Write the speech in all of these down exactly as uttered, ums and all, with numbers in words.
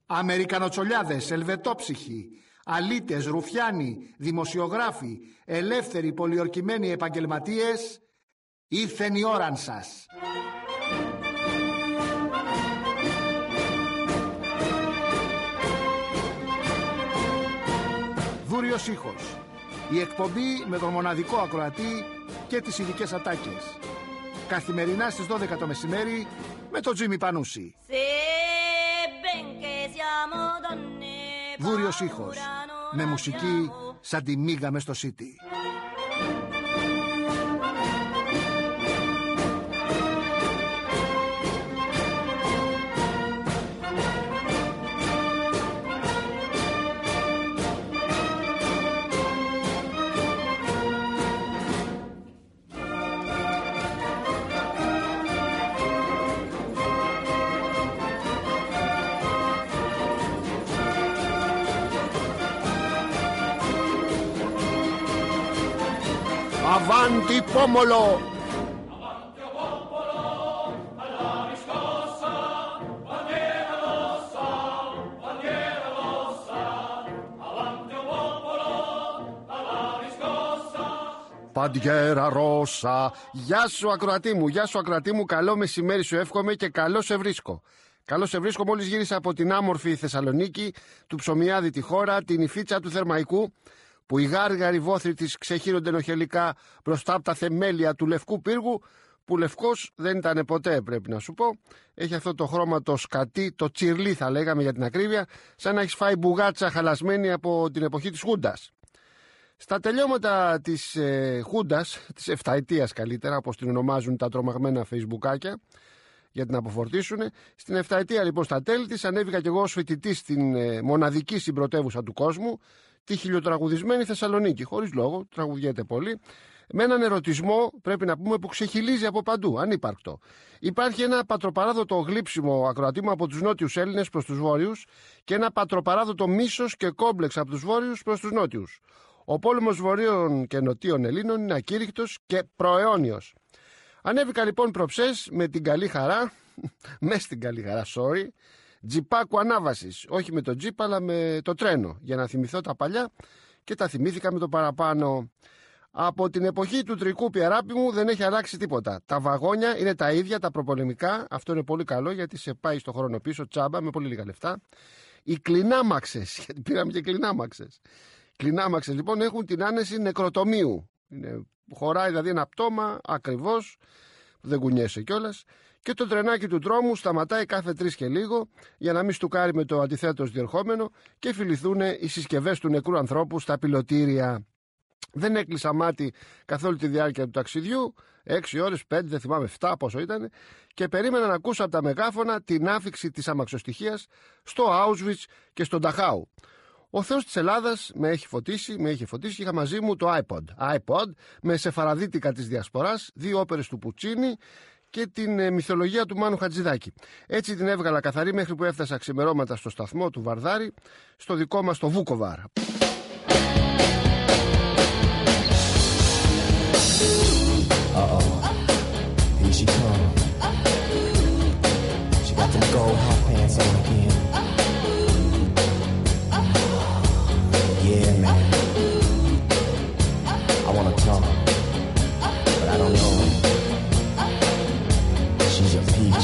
Αμερικανοτσολιάδες, ελβετόψυχοι, αλήτες, ρουφιάνοι, δημοσιογράφοι, ελεύθεροι πολιορκημένοι επαγγελματίες, ήρθεν η ώραν σας. Δούριος ήχος. Η εκπομπή με τον μοναδικό ακροατή και τις ειδικές ατάκες. Καθημερινά στις δώδεκα το μεσημέρι με τον Τζίμι Πανούση. Δούριος ήχος. Με μουσική σαν τη μίγα μες στο City. Avanti pomolo! Avanti popolo, alla riscossa, bandiera rossa, bandiera rossa. Avanti popolo, alla riscossa. Bandiera rossa. Γεια σου ακροατή μου, γεια σου ακροατή μου, καλό μεσημέρι σου εύχομαι και καλό σε βρίσκω. Καλό σε βρίσκω μόλις γύρισα από την άμορφη Θεσσαλονίκη, του ψωμιάδη τη χώρα, την Ιφίτσα του Θερμαϊκού, που οι γάργαροι βόθροι της ξεχύνονται ενοχελικά μπροστά από τα θεμέλια του λευκού πύργου, που λευκός δεν ήταν ποτέ, πρέπει να σου πω. Έχει αυτό το χρώμα το σκατί, το τσιρλί θα λέγαμε για την ακρίβεια, σαν να έχεις φάει μπουγάτσα χαλασμένη από την εποχή της Χούντας. Στα τελειώματα της ε, Χούντας, της εφταετίας καλύτερα, όπως την ονομάζουν τα τρομαγμένα φεϊσμπουκάκια, για την αποφορτήσουν. Στην εφταετία λοιπόν στα τέλη της ανέβηκα κι εγώ ως φοιτητής στην ε, μοναδική συμπρωτεύουσα του κόσμου, τη χιλιοτραγουδισμένη Θεσσαλονίκη. Χωρίς λόγο, τραγουδιέται πολύ. Με έναν ερωτισμό, πρέπει να πούμε, που ξεχυλίζει από παντού, ανύπαρκτο. Υπάρχει ένα πατροπαράδοτο γλύψιμο ακροατή μου από τους νότιους Έλληνες προς τους βόρειους και ένα πατροπαράδοτο μίσος και κόμπλεξ από τους βόρειους προς τους νότιους. Ο πόλεμος βορείων και νοτίων Ελλήνων είναι ακήρυκτος και προαιώνιος. Ανέβηκα λοιπόν προψές με την καλή χαρά, με στην καλή χαρά, sorry, τζιπάκου ανάβασης, όχι με το τζιπ αλλά με το τρένο, για να θυμηθώ τα παλιά, και τα θυμήθηκα με το παραπάνω. Από την εποχή του Τρικούπη, αγάπη μου, δεν έχει αλλάξει τίποτα. Τα βαγόνια είναι τα ίδια, τα προπολεμικά, αυτό είναι πολύ καλό γιατί σε πάει στο χρόνο πίσω τσάμπα με πολύ λίγα λεφτά. Οι κλινάμαξες, γιατί πήραμε και κλινάμαξες. Κλινάμαξες λοιπόν έχουν την άνεση νεκροτομείου. Είναι, χωράει δηλαδή ένα πτώμα ακριβώς, δεν κουνιέσαι κιόλας. Και το τρενάκι του τρόμου σταματάει κάθε τρεις και λίγο για να μην στουκάρει με το αντιθέτως διερχόμενο και φιληθούν οι συσκευές του νεκρού ανθρώπου στα πιλωτήρια. Δεν έκλεισα μάτι καθ' όλη τη διάρκεια του ταξιδιού, έξι ώρες, πέντε, δεν θυμάμαι, εφτά πόσο ήταν, και περίμενα να ακούσω από τα μεγάφωνα την άφιξη της αμαξοστοιχίας στο Auschwitz και στον Νταχάου. Ο Θεός της Ελλάδας με έχει φωτίσει, με έχει φωτίσει και είχα μαζί μου το iPod. iPod με σεφαραδίτικα της Διασποράς, δύο όπερες του Πουτσίνι και την ε, μυθολογία του Μάνου Χατζηδάκη. Έτσι την έβγαλα καθαρή μέχρι που έφτασα ξημερώματα στο σταθμό του Βαρδάρη, στο δικό μας το Βούκοβαρ. Uh-oh. Here she come. She got them gold hot pants on again. Yeah, man. I wanna talk, but I don't know. She's a peach.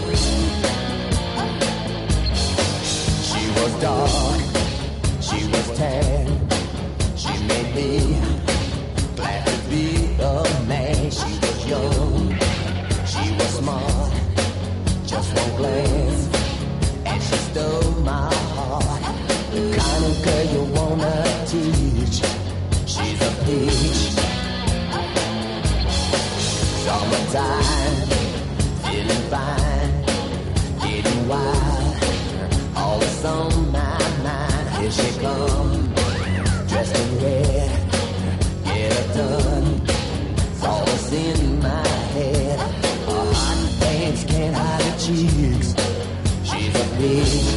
She was dark. She was tan. She made me glad to be a man. She was young. She was smart. Just one glance, and she stole my heart. The kind of girl you wanna teach. She's a peach. Summertime, feeling fine, getting wild. All that's on my mind. Here she comes, dressed in red. Get her done. It's all that's in my head. Her hot pants can't hide her cheeks. She's a peach.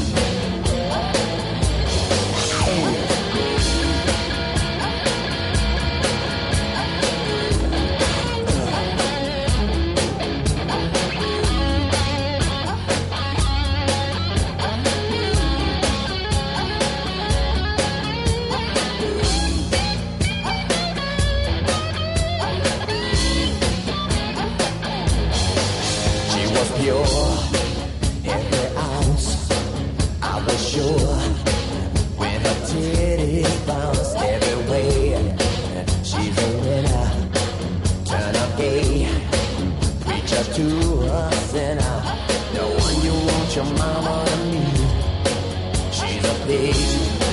to us, and I the one you want your mama to meet. She's a pig.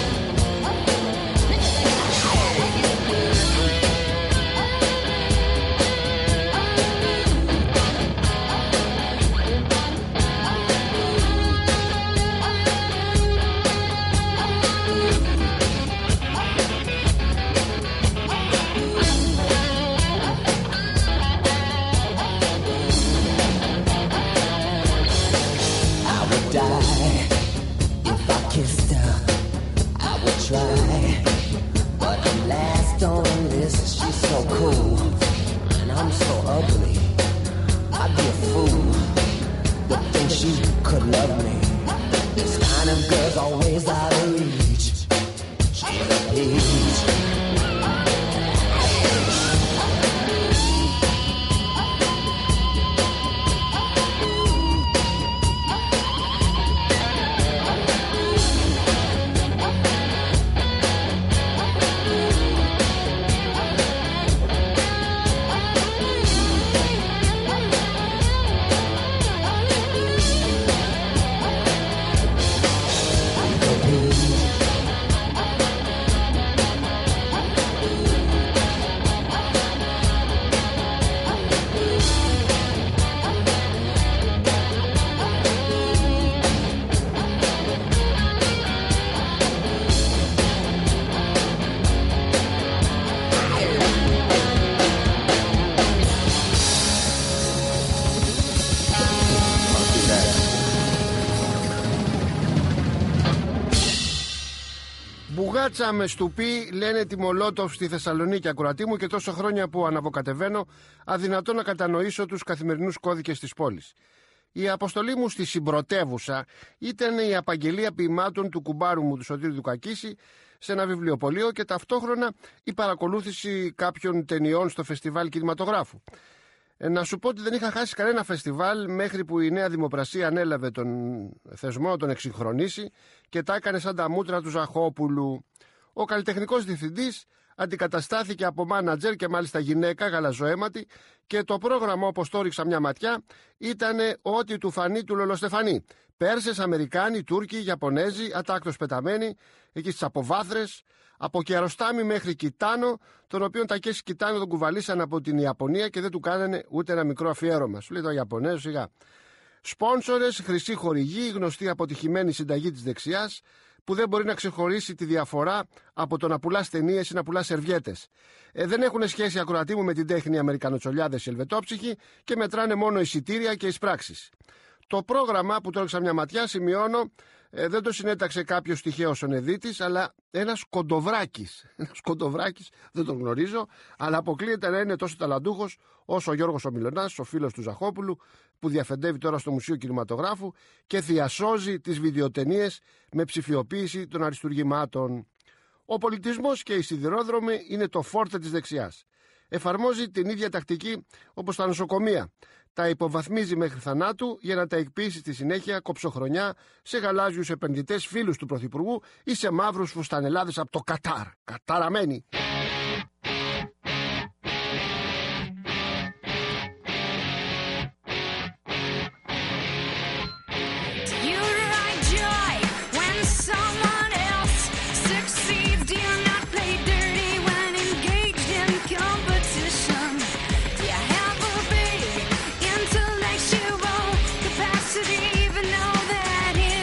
Μπουγάτσα με στουπί, λένε τη Μολότοφ στη Θεσσαλονίκη, ακροατή μου, και τόσο χρόνια που αναβοκατεβαίνω, αδυνατό να κατανοήσω τους καθημερινούς κώδικες της πόλης. Η αποστολή μου στη συμπρωτεύουσα ήταν η απαγγελία ποιημάτων του κουμπάρου μου του Σωτήρη του Κακίση σε ένα βιβλιοπωλείο και ταυτόχρονα η παρακολούθηση κάποιων ταινιών στο φεστιβάλ κινηματογράφου. Ε, να σου πω ότι δεν είχα χάσει κανένα φεστιβάλ μέχρι που η Νέα Δημοπρασία ανέλαβε τον θεσμό να τον εξυγχρονίσει και τα έκανε σαν τα μούτρα του Ζαχόπουλου. Ο καλλιτεχνικός διευθυντής αντικαταστάθηκε από μάνατζερ και μάλιστα γυναίκα γαλαζοαίματη και το πρόγραμμα, όπως το ρίξα μια ματιά, ήταν ό,τι του φανεί του Λολοστεφανή. Πέρσες, Αμερικάνοι, Τούρκοι, Ιαπωνέζοι, ατάκτως πεταμένοι, εκεί στις αποβάθρες, από Κιαροστάμι μέχρι Κιτάνο, τον οποίον τα κέσεις Κιτάνο τον κουβαλήσαν από την Ιαπωνία και δεν του κάνανε ούτε ένα μικρό αφιέρωμα. Σου λέει το Ιαπωνέζο, σιγά. Σπόνσορες, χρυσή χορηγή, γνωστή αποτυχημένη συνταγή της δεξιάς, που δεν μπορεί να ξεχωρίσει τη διαφορά από το να πουλάς ταινίες ή να πουλάς σερβιέτες. Ε, δεν έχουν σχέση, ακροατή μου, με την τέχνη Αμερικανοτσολιάδες ή Ελβετόψυχοι και μετράνε μόνο εισιτήρια και εισπράξεις. Το πρόγραμμα που το έριξα μια ματιά, σημειώνω, ε, δεν το συνέταξε κάποιος τυχαίος ονεδίτης, αλλά ένας κοντοβράκης. Ένας κοντοβράκης, δεν τον γνωρίζω, αλλά αποκλείεται να είναι τόσο ταλαντούχος όσο ο Γιώργος ο Μιλωνάς, ο φίλος του Ζαχόπουλου, που διαφεντεύει τώρα στο Μουσείο Κινηματογράφου και θειασώζει τις βιντεοτενίες με ψηφιοποίηση των αριστουργημάτων. Ο πολιτισμός και οι σιδηρόδρομοι είναι το φόρτε της δεξιάς. Εφαρμόζει την ίδια τακτική όπως τα νοσοκομεία. Τα υποβαθμίζει μέχρι θανάτου για να τα εκποιήσει στη συνέχεια κοψοχρονιά σε γαλάζιους επενδυτές φίλους του Πρωθυπουργού ή σε μαύρους φουστανελάδες από το Κατάρ. Καταραμένοι.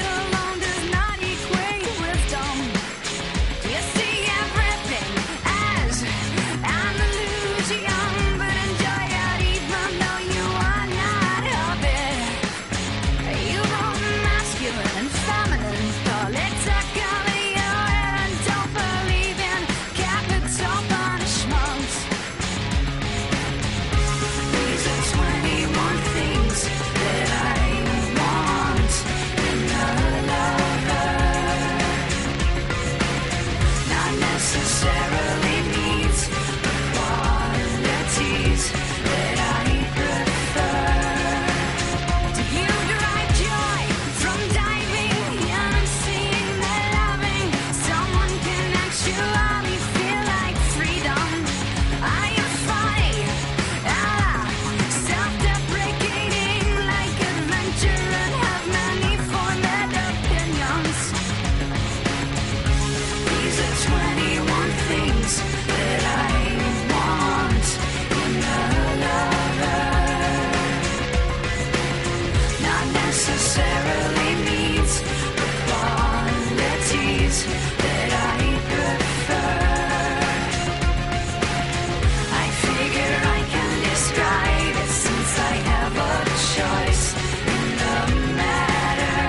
You see everything things that I want in a lover. Not necessarily needs, but qualities that I prefer. I figure I can describe it since I have a choice in the matter.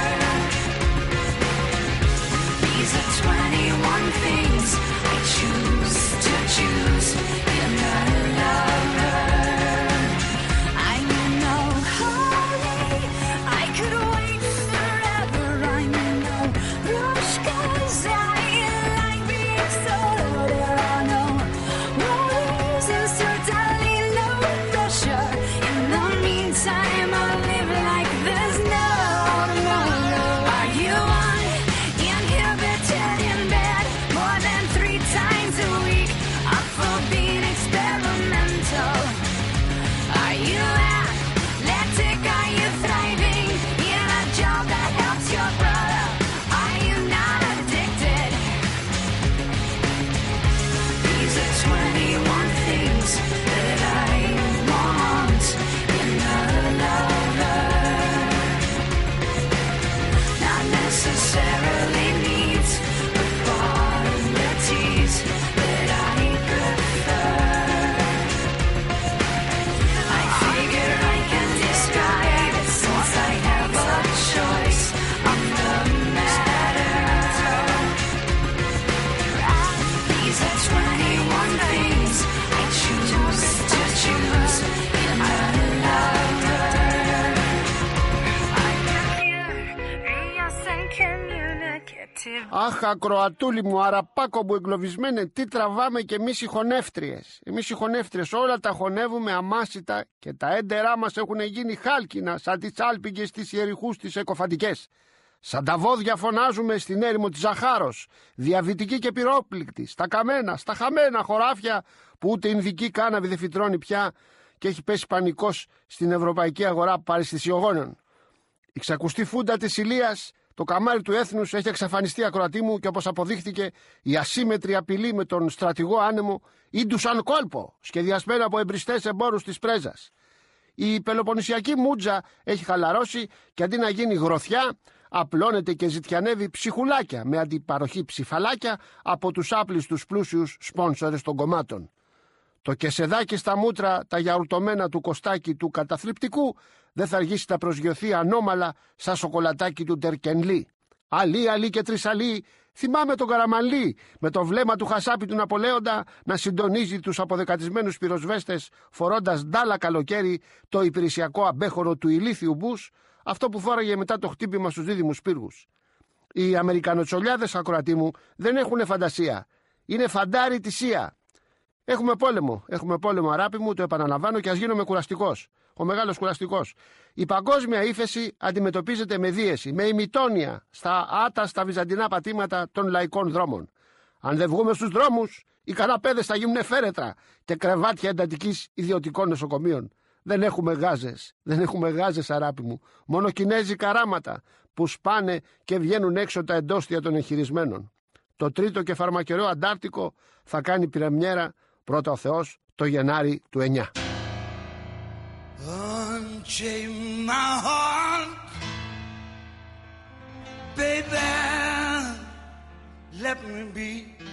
These are twenty-one things I choose to choose in a lover. I'm in no hurry, I could wait forever. I'm in no rush, 'cause I like being solo. There are no worries and certainly no pressure. In the meantime, I'll live like there's no tomorrow. Are you uninhibited in bed more than three times a week? Up for being experimental. Are you athletic? Are you thriving in a job that helps your brother? Are you not addicted? These are twenty-one things that I want in a lover. Not necessarily needs, but qualities that I prefer. I figure I can describe it since I have a choice of the matter. These are twenty-one things I choose to choose in a lover. I'm curious and communicative. Αχ, ακροατούλη μου, αραπάκο μου εγκλωβισμένε, τι τραβάμε κι εμείς οι χωνεύτριες. Εμείς οι χωνεύτριες όλα τα χωνεύουμε αμάσιτα και τα έντερά μας έχουν γίνει χάλκινα σαν τις άλπιγγες της Ιεριχούς τις εκοφαντικές. Σαν τα βόδια φωνάζουμε στην έρημο της Ζαχάρος, διαβητική και πυρόπληκτη, στα καμένα, στα χαμένα χωράφια που ούτε Ινδική κάναβη δεν φυτρώνει πια και έχει πέσει πανικός στην ευρωπαϊκή αγορά παραισθησιογόνων. Η ξακουστή φούντα της Ηλίας, το καμάρι του έθνους, έχει εξαφανιστεί, ακροατή μου, και όπως αποδείχθηκε η ασύμετρη απειλή με τον στρατηγό άνεμο ίντουσαν κόλπο, σχεδιασμένα από εμπριστές εμπόρους της πρέζας. Η πελοποννησιακή μούτζα έχει χαλαρώσει και αντί να γίνει γροθιά, απλώνεται και ζητιανεύει ψυχουλάκια με αντιπαροχή ψηφαλάκια από τους άπλιστους πλούσιους σπόνσορες των κομμάτων. Το κεσεδάκι στα μούτρα, τα γιαουρτωμένα του κοστάκι του καταθλιπτικού, δεν θα αργήσει να προσγειωθεί ανώμαλα σαν σοκολατάκι του Τερκενλή. Αλή, αλή και τρισαλή, θυμάμαι τον Καραμανλή με το βλέμμα του χασάπι του Ναπολέοντα να συντονίζει τους αποδεκατισμένους πυροσβέστες φορώντας ντάλα καλοκαίρι το υπηρεσιακό αμπέχωρο του ηλίθιου Μπούς, αυτό που φόραγε μετά το χτύπημα στους δίδυμους πύργους. Οι Αμερικανοτσολιάδες, ακροατή μου, δεν έχουν φαντασία. Είναι φαντάρι τυσία. Έχουμε πόλεμο, έχουμε πόλεμο, αράπη μου, το επαναλαμβάνω και ας γίνομαι κουραστικός. Ο μεγάλος κουραστικός. Η παγκόσμια ύφεση αντιμετωπίζεται με δίεση, με ημιτόνια στα άταστα βυζαντινά πατήματα των λαϊκών δρόμων. Αν δεν βγούμε στους δρόμους, οι καναπέδες θα γίνουν φέρετρα και κρεβάτια εντατικής ιδιωτικών νοσοκομείων. Δεν έχουμε γάζες, δεν έχουμε γάζες, αράπη μου. Μόνο κινέζικα ράματα που σπάνε και βγαίνουν έξω τα εντόστια των εγχειρισμένων. Το τρίτο και φαρμακερό Αντάρτικο θα κάνει πρεμιέρα, πρώτα ο Θεός, το Γενάρη του εννιά. Unchain my heart, baby, let me be,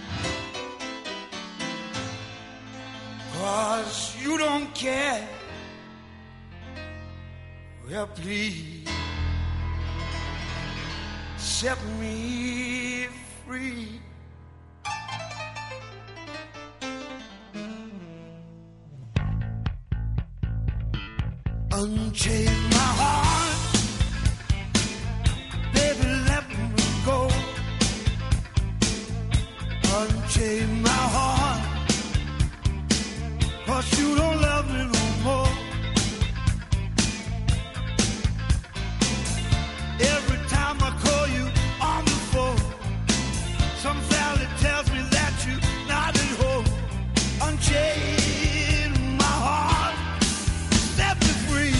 'cause you don't care, well please, set me free. Unchain my heart, baby, let me go. Unchain my heart, 'cause you don't love me no more. Every time I call you on the phone, some valley tells me that you're not at home. Unchain my heart, set me free.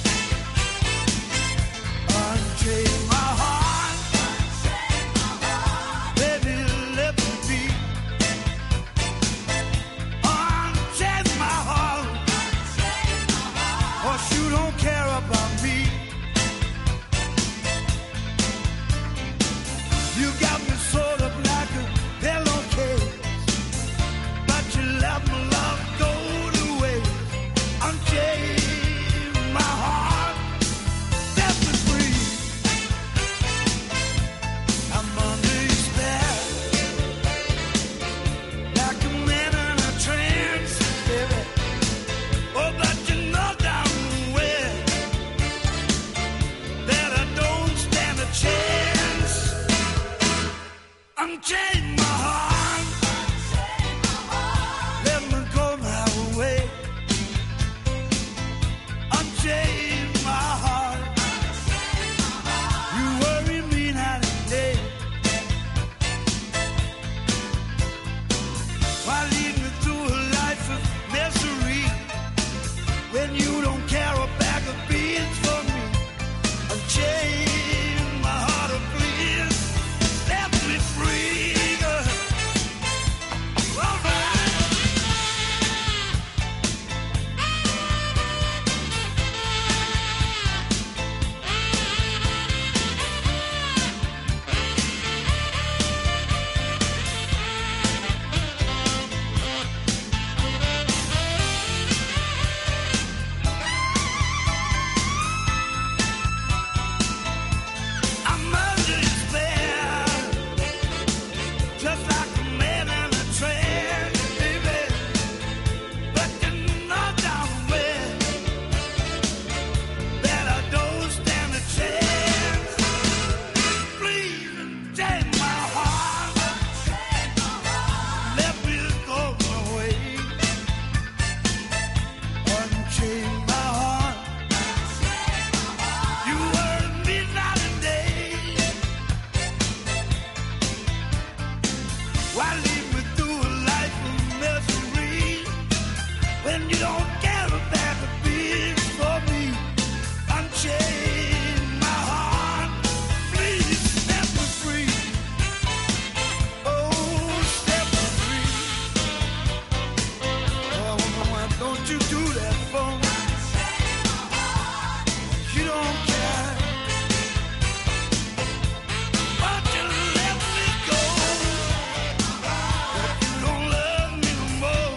Unchain my heart, baby, let me be. You got me sort of like a pillowcase, but you let my love go to waste. Unchain my heart, set me free. I'm under your spell, like a man in a trance, baby. Oh, but you know damn well that I don't stand a chance. Unchain my heart, let me go my way. Unchain my heart, you worry me night and day. Why lead me through a life of misery when you don't care a bag of beans for me? Unchain my heart, oh please, set me free, girl. All right. I'm under your spell, just like a man in a trance, baby. But you know damn well that I don't stand a chance. Please take my heart, let me go my way. Unchain my heart, you worry me night and day. Why lead me through a life of misery when you don't care a bag of beans for me? Unchain my heart, please set me free. Oh, set me free. Oh, why don't you do that for me? You don't care, but you let me go. But you don't love me no more.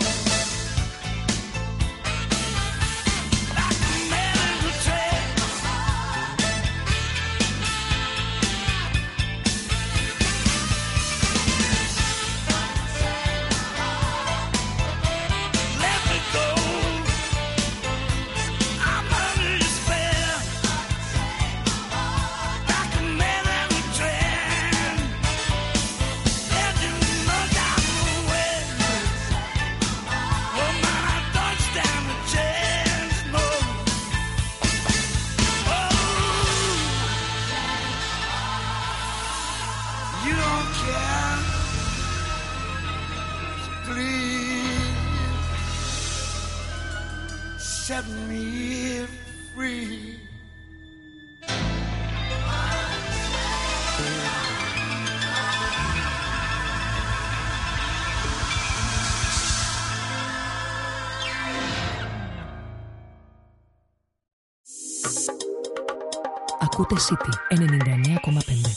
Like a man in a trance. Let me go. I'm under your spell, like a man in a trance. And you know damn well, oh man, I don't stand a chance, no. Oh, you don't care, please set me free. Ακούτε City ενενήντα εννέα κόμμα πέντε.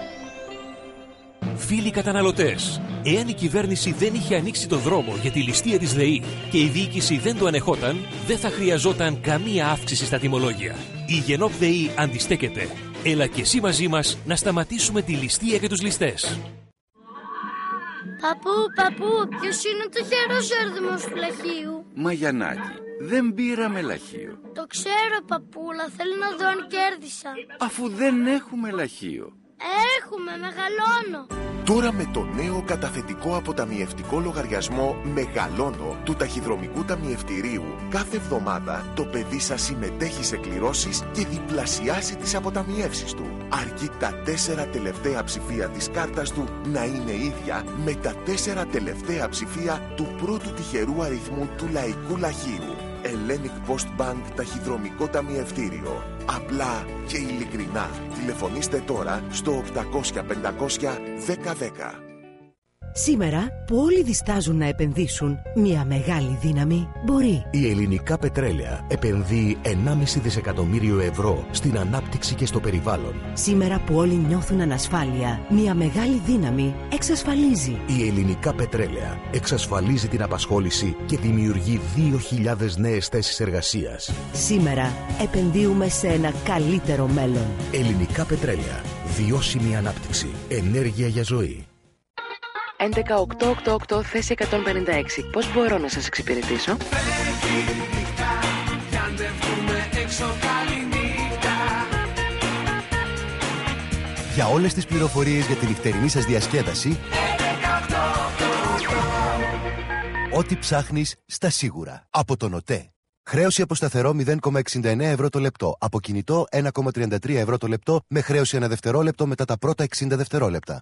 Φίλοι καταναλωτές, εάν η κυβέρνηση δεν είχε ανοίξει το δρόμο για τη ληστεία της ΔΕΗ και η διοίκηση δεν το ανεχόταν, δεν θα χρειαζόταν καμία αύξηση στα τιμολόγια. Η Γενόπ ΔΕΗ αντιστέκεται. Έλα και εσύ μαζί μας να σταματήσουμε τη ληστεία και τους ληστές. Παππού, παππού, ποιος είναι το τυχερός έρδημος του λαχείου? Μαγιανάκη, δεν πήραμε λαχείο. Το ξέρω, παππούλα, θέλω να δω αν κέρδισα. Αφού δεν έχουμε λαχείο. Έχουμε, μεγαλώνω. Τώρα με το νέο καταθετικό αποταμιευτικό λογαριασμό Μεγαλώνω του Ταχυδρομικού Ταμιευτηρίου, κάθε εβδομάδα το παιδί σας συμμετέχει σε κληρώσεις και διπλασιάζει τις αποταμιεύσεις του. Αρκεί τα τέσσερα τελευταία ψηφία της κάρτας του να είναι ίδια με τα τέσσερα τελευταία ψηφία του πρώτου τυχερού αριθμού του Λαϊκού Λαχείου. Hellenic Post Bank Ταχυδρομικό Ταμιευτήριο. Απλά και ειλικρινά. Τηλεφωνήστε τώρα στο οκτακόσια πεντακόσια δέκα δέκα. Σήμερα που όλοι διστάζουν να επενδύσουν, μια μεγάλη δύναμη μπορεί. Η Ελληνικά Πετρέλαια επενδύει ενάμιση δισεκατομμύριο ευρώ στην ανάπτυξη και στο περιβάλλον. Σήμερα που όλοι νιώθουν ανασφάλεια, μια μεγάλη δύναμη εξασφαλίζει. Η Ελληνικά Πετρέλαια εξασφαλίζει την απασχόληση και δημιουργεί δύο χιλιάδες νέες θέσεις εργασίας. Σήμερα επενδύουμε σε ένα καλύτερο μέλλον. Ελληνικά Πετρέλαια. Βιώσιμη ανάπτυξη. Ενέργεια για ζωή. έντεκα οκτώ οκτώ οκτώ θέση εκατόν πενήντα έξι. Πώς μπορώ να σας εξυπηρετήσω? Για όλες τις πληροφορίες για τη νυχτερινή σας διασκέδαση, ό,τι ψάχνεις στα σίγουρα. Από τον ΟΤΕ. Χρέωση από σταθερό μηδέν κόμμα εξήντα εννέα ευρώ το λεπτό. Από κινητό ένα κόμμα τριάντα τρία ευρώ το λεπτό με χρέωση ένα δευτερόλεπτο μετά τα πρώτα εξήντα δευτερόλεπτα.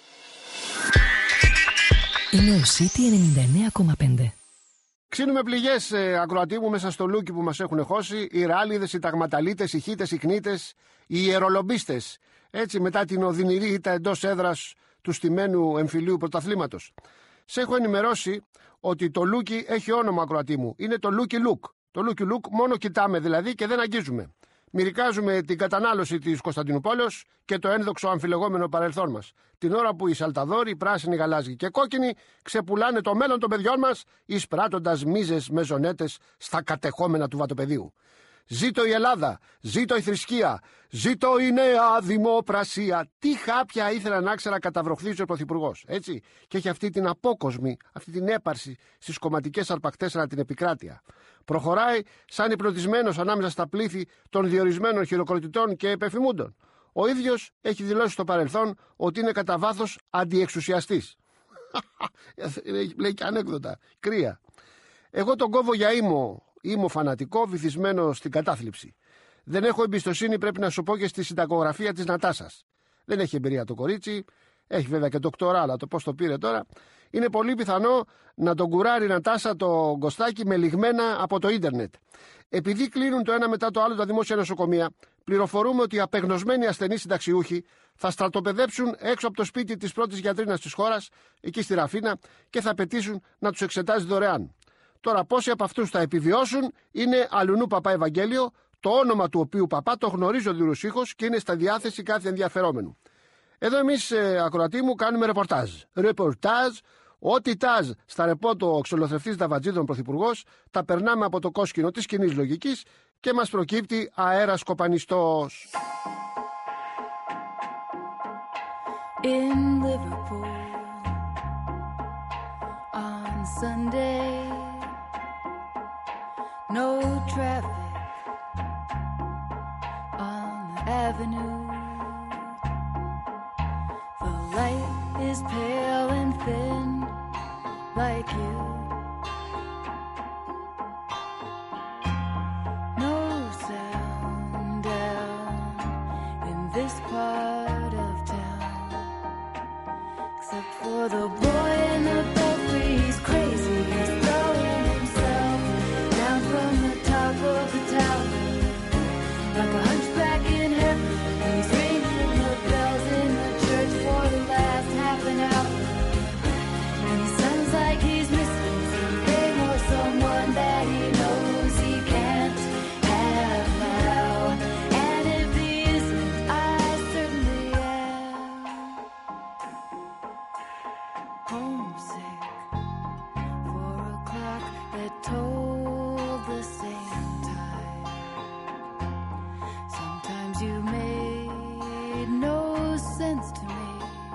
Είναι ο City ενενήντα εννέα κόμμα πέντε. Ξύνουμε πληγές, ε, ακροατή μου, μέσα στο λούκι που μας έχουν χώσει. Οι ράλιδες, οι ταγματαλίτες, οι χίτες, οι κνίτες, οι ιερολομπίστες. Έτσι, μετά την οδυνηρή ήττα εντός έδρας του στημένου εμφυλίου πρωταθλήματος. Σε έχω ενημερώσει ότι το λούκι έχει όνομα, ακροατή μου. Είναι το λούκι λουκ. Το λούκι λουκ μόνο κοιτάμε δηλαδή και δεν αγγίζουμε. Μυρικάζουμε την κατανάλωση της Κωνσταντινούπολης και το ένδοξο αμφιλεγόμενο παρελθόν μας. Την ώρα που οι σαλταδόροι, πράσινοι, γαλάζιοι και κόκκινοι ξεπουλάνε το μέλλον των παιδιών μας, εισπράττοντας μίζες μεζονέτες στα κατεχόμενα του βατοπεδίου. Ζήτω η Ελλάδα, ζήτω η θρησκεία, ζήτω η νέα δημοπρασία. Τι χάπια ήθελα να ξέρα καταβροχθίζει ο Πρωθυπουργός, έτσι. Και έχει αυτή την απόκοσμη, αυτή την έπαρση στις κομματικές αρπακτές ανά την επικράτεια. Προχωράει σαν υπνοτισμένος ανάμεσα στα πλήθη των διορισμένων χειροκροτητών και επεφημούντων. Ο ίδιος έχει δηλώσει στο παρελθόν ότι είναι κατά βάθος αντιεξουσιαστής. Λέει και ανέκδοτα. Κρύα. Εγώ τον κόβω για ήμο. Είμαι φανατικό, βυθισμένο στην κατάθλιψη. Δεν έχω εμπιστοσύνη, πρέπει να σου πω, και στη συνταγογραφία της Νατάσας. Δεν έχει εμπειρία το κορίτσι, έχει βέβαια και ντοκτορά, αλλά το πώς το πήρε τώρα. Είναι πολύ πιθανό να τον κουράρει η Νατάσα το γκοστάκι με λιγμένα από το ίντερνετ. Επειδή κλείνουν το ένα μετά το άλλο τα δημόσια νοσοκομεία, πληροφορούμε ότι οι απεγνωσμένοι ασθενείς συνταξιούχοι θα στρατοπεδέψουν έξω από το σπίτι της πρώτης γιατρίνας της χώρας, εκεί στη Ραφίνα, και θα απαιτήσουν να τους εξετάζει δωρεάν. Τώρα, πόσοι από αυτούς θα επιβιώσουν είναι Αλουνού Παπά Ευαγγέλιο, το όνομα του οποίου παπά το γνωρίζω διουρουσίχος και είναι στα διάθεση κάθε ενδιαφερόμενου. Εδώ εμείς, ε, ακροατή μου, κάνουμε ρεπορτάζ. Ρεπορτάζ, ό,τι τάζ στα ρεπότο ο ξολοθρευτής Δαβατζίδων πρωθυπουργός, τα περνάμε από το κόσκινο της κοινής λογικής και μας προκύπτει αέρας κοπανιστός. In Liverpool on Sunday, no traffic on the avenue. The light is pale and thin, like you. No sound down in this part of town, except for the boy in the belfry. He's crazy, he's throwing himself down from the top of the tower, like a hunchback in heaven. He's ringing the bells in the church for the last half an hour, and he sounds like he's missing something or someone that he knows he can't have now. And if he isn't, I certainly am homesick for a clock that told the same time. Sometimes you made no sense to me.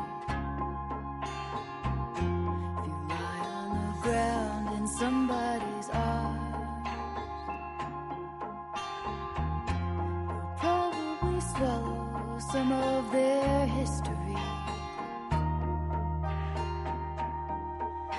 If you lie on the ground in somebody's arms, you'll probably swallow some of their history.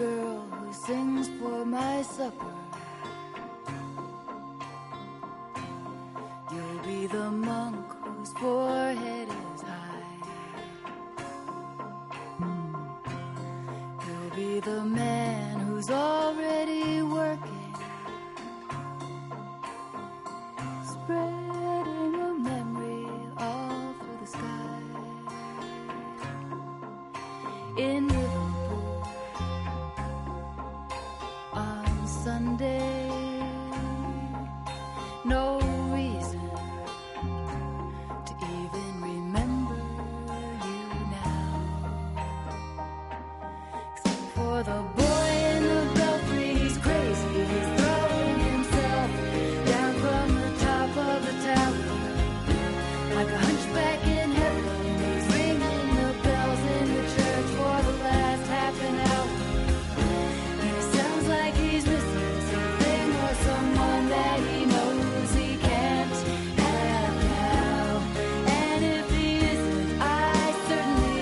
girl who sings for my supper. You'll be the monk whose forehead is high. You'll be the man who's already working, spreading a memory all through the sky. In Liverpool on Sunday, no reason to even remember you now, except for the boy in the belfry. He's crazy, he's throwing himself down from the top of the tower like a hunchback in heaven. He's ringing the bells in the church for the last half an hour. He sounds like he's missing something or someone that he knows he can't have now. And if he isn't, I certainly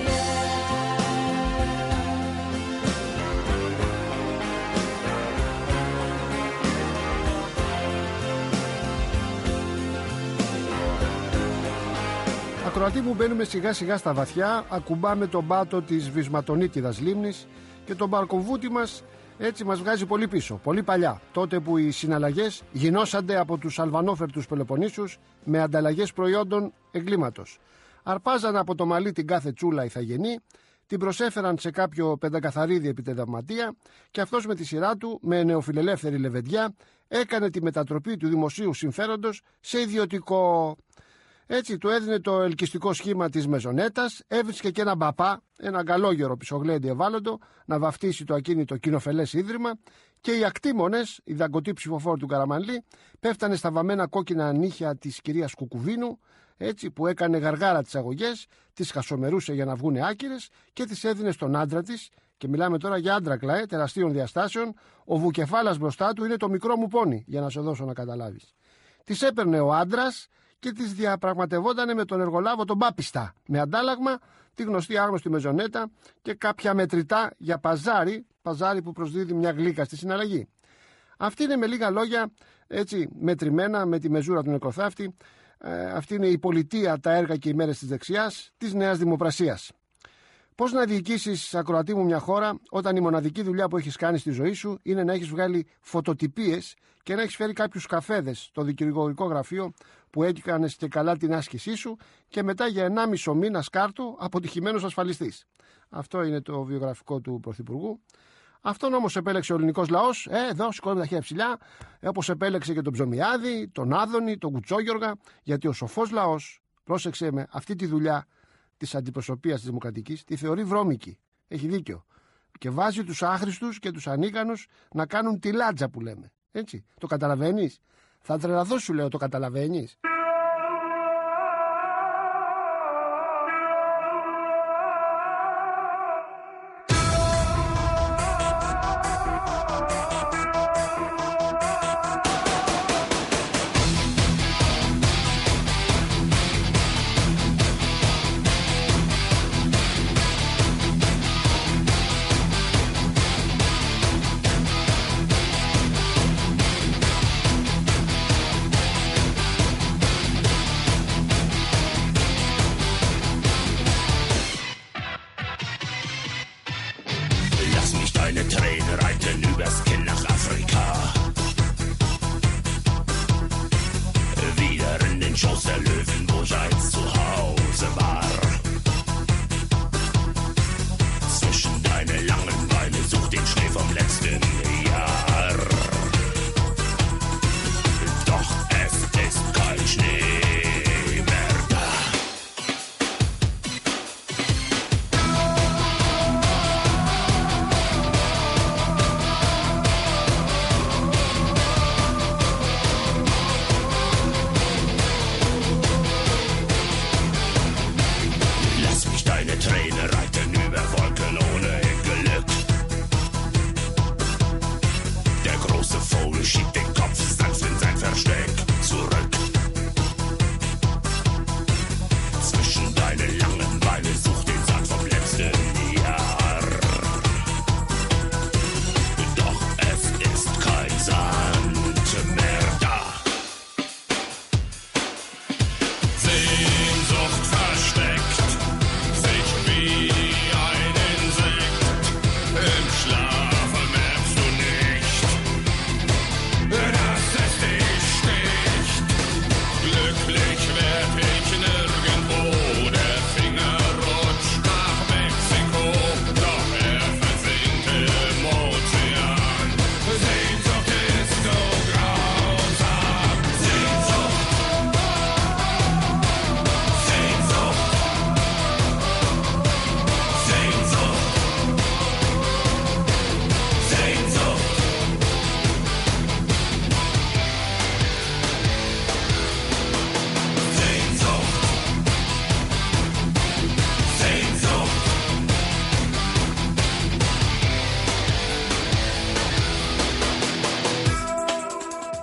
Ακροατή μου, μπαίνουμε σιγά σιγά στα βαθιά, ακουμπάμε τον πάτο της βυσματονίτιδας λίμνης και τον μπαρκοβούτι μας έτσι μας βγάζει πολύ πίσω, πολύ παλιά, τότε που οι συναλλαγές γινώσανται από τους αλβανόφερτους Πελοποννήσους με ανταλλαγές προϊόντων εγκλήματος. Αρπάζαν από το μαλλί την κάθε τσούλα ηθαγενή, την προσέφεραν σε κάποιο πεντακαθαρίδι επιτεδευματία και αυτός με τη σειρά του, με νεοφιλελεύθερη λεβεντιά, έκανε τη μετατροπή του δημοσίου συμφέροντος σε ιδιωτικό. Έτσι του έδινε το ελκυστικό σχήμα της μεζονέτας, έβρισκε και έναν παπά, έναν καλόγερο πισωγλέντι ευάλωτο, να βαφτίσει το ακίνητο κοινοφελές ίδρυμα και οι ακτήμονες, οι δαγκωτοί ψηφοφόροι του Καραμανλή, πέφτανε στα βαμμένα κόκκινα νύχια της κυρίας Κουκουβίνου, έτσι που έκανε γαργάρα τις αγωγές, τις χασομερούσε για να βγούνε άκυρες και τις έδινε στον άντρα της, και μιλάμε τώρα για άντρακλα ε, τεραστίων διαστάσεων, ο βουκεφάλας μπροστά του είναι το μικρό μου πόνι, για να σε δώσω να καταλάβεις. Τις έπαιρνε ο άντρας και τις διαπραγματευότανε με τον εργολάβο τον Πάπιστα, με αντάλλαγμα τη γνωστή άγνωστη μεζονέτα και κάποια μετρητά για παζάρι, παζάρι που προσδίδει μια γλύκα στη συναλλαγή. Αυτή είναι με λίγα λόγια έτσι μετρημένα με τη μεζούρα του νεκροθάφτη. Ε, αυτή είναι η πολιτεία, τα έργα και οι μέρες της δεξιάς, της νέας δημοπρασίας. Πώς να διοικήσεις, ακροατή μου, μια χώρα όταν η μοναδική δουλειά που έχεις κάνει στη ζωή σου είναι να έχεις βγάλει φωτοτυπίες και να έχεις φέρει κάποιους καφέδες στο δικηγορικό γραφείο που έκανες και καλά την άσκησή σου και μετά για ενάμισο μήνα σκάρτο αποτυχημένος ασφαλιστής. Αυτό είναι το βιογραφικό του Πρωθυπουργού. Αυτόν όμως επέλεξε ο ελληνικός λαός, ε, εδώ σηκώνουμε τα χέρια ψηλά, ε, όπως επέλεξε και τον Ψωμιάδη, τον Άδωνη, τον Κουτσόγιοργα, γιατί ο σοφός λαός, πρόσεξε με, αυτή τη δουλειά της αντιπροσωπείας της Δημοκρατικής τη θεωρεί βρώμικη. Έχει δίκιο. Και βάζει τους άχρηστους και τους ανίκανους να κάνουν τη λάτζα που λέμε. Έτσι. Το καταλαβαίνεις? Θα τρελαθώ, σου λέω, το καταλαβαίνεις?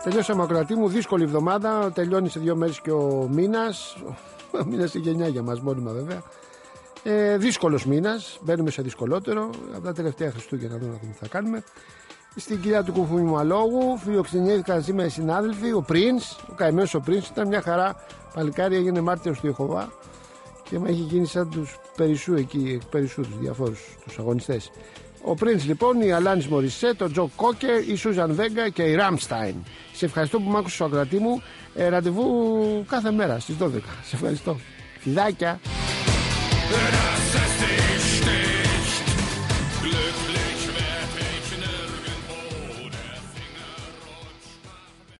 Τελειώσαμε, ακροατή μου. Δύσκολη εβδομάδα. Τελειώνει σε δύο μέρες και ο μήνας. Ο μήνας είναι γενιά για μας, μόνιμα βέβαια. Ε, δύσκολος μήνας. Μπαίνουμε σε δυσκολότερο. Από τα τελευταία Χριστούγεννα, να δούμε τι θα κάνουμε. Στην κοιλιά του κουφού μου αλόγου, φιλοξενήθηκαν σήμερα οι συνάδελφοι. Ο Prince, ο καημένος ο Prince, ήταν μια χαρά. Παλικάρι, έγινε μάρτυρος του Ιεχωβά και με έχει γίνει σαν τους Περισσού εκεί, Περισσού τους διαφόρους τους αγωνιστές. Ο Prince λοιπόν, η Αλάνης Μορισέτ, ο Τζο Κόκερ, η Σούζαν Βέγκα και η Ράμσταϊν. Σε ευχαριστώ που μ' άκουσες, ο ακροατή μου. Ε, ραντεβού κάθε μέρα στις δώδεκα. Σε ευχαριστώ. Φιλάκια.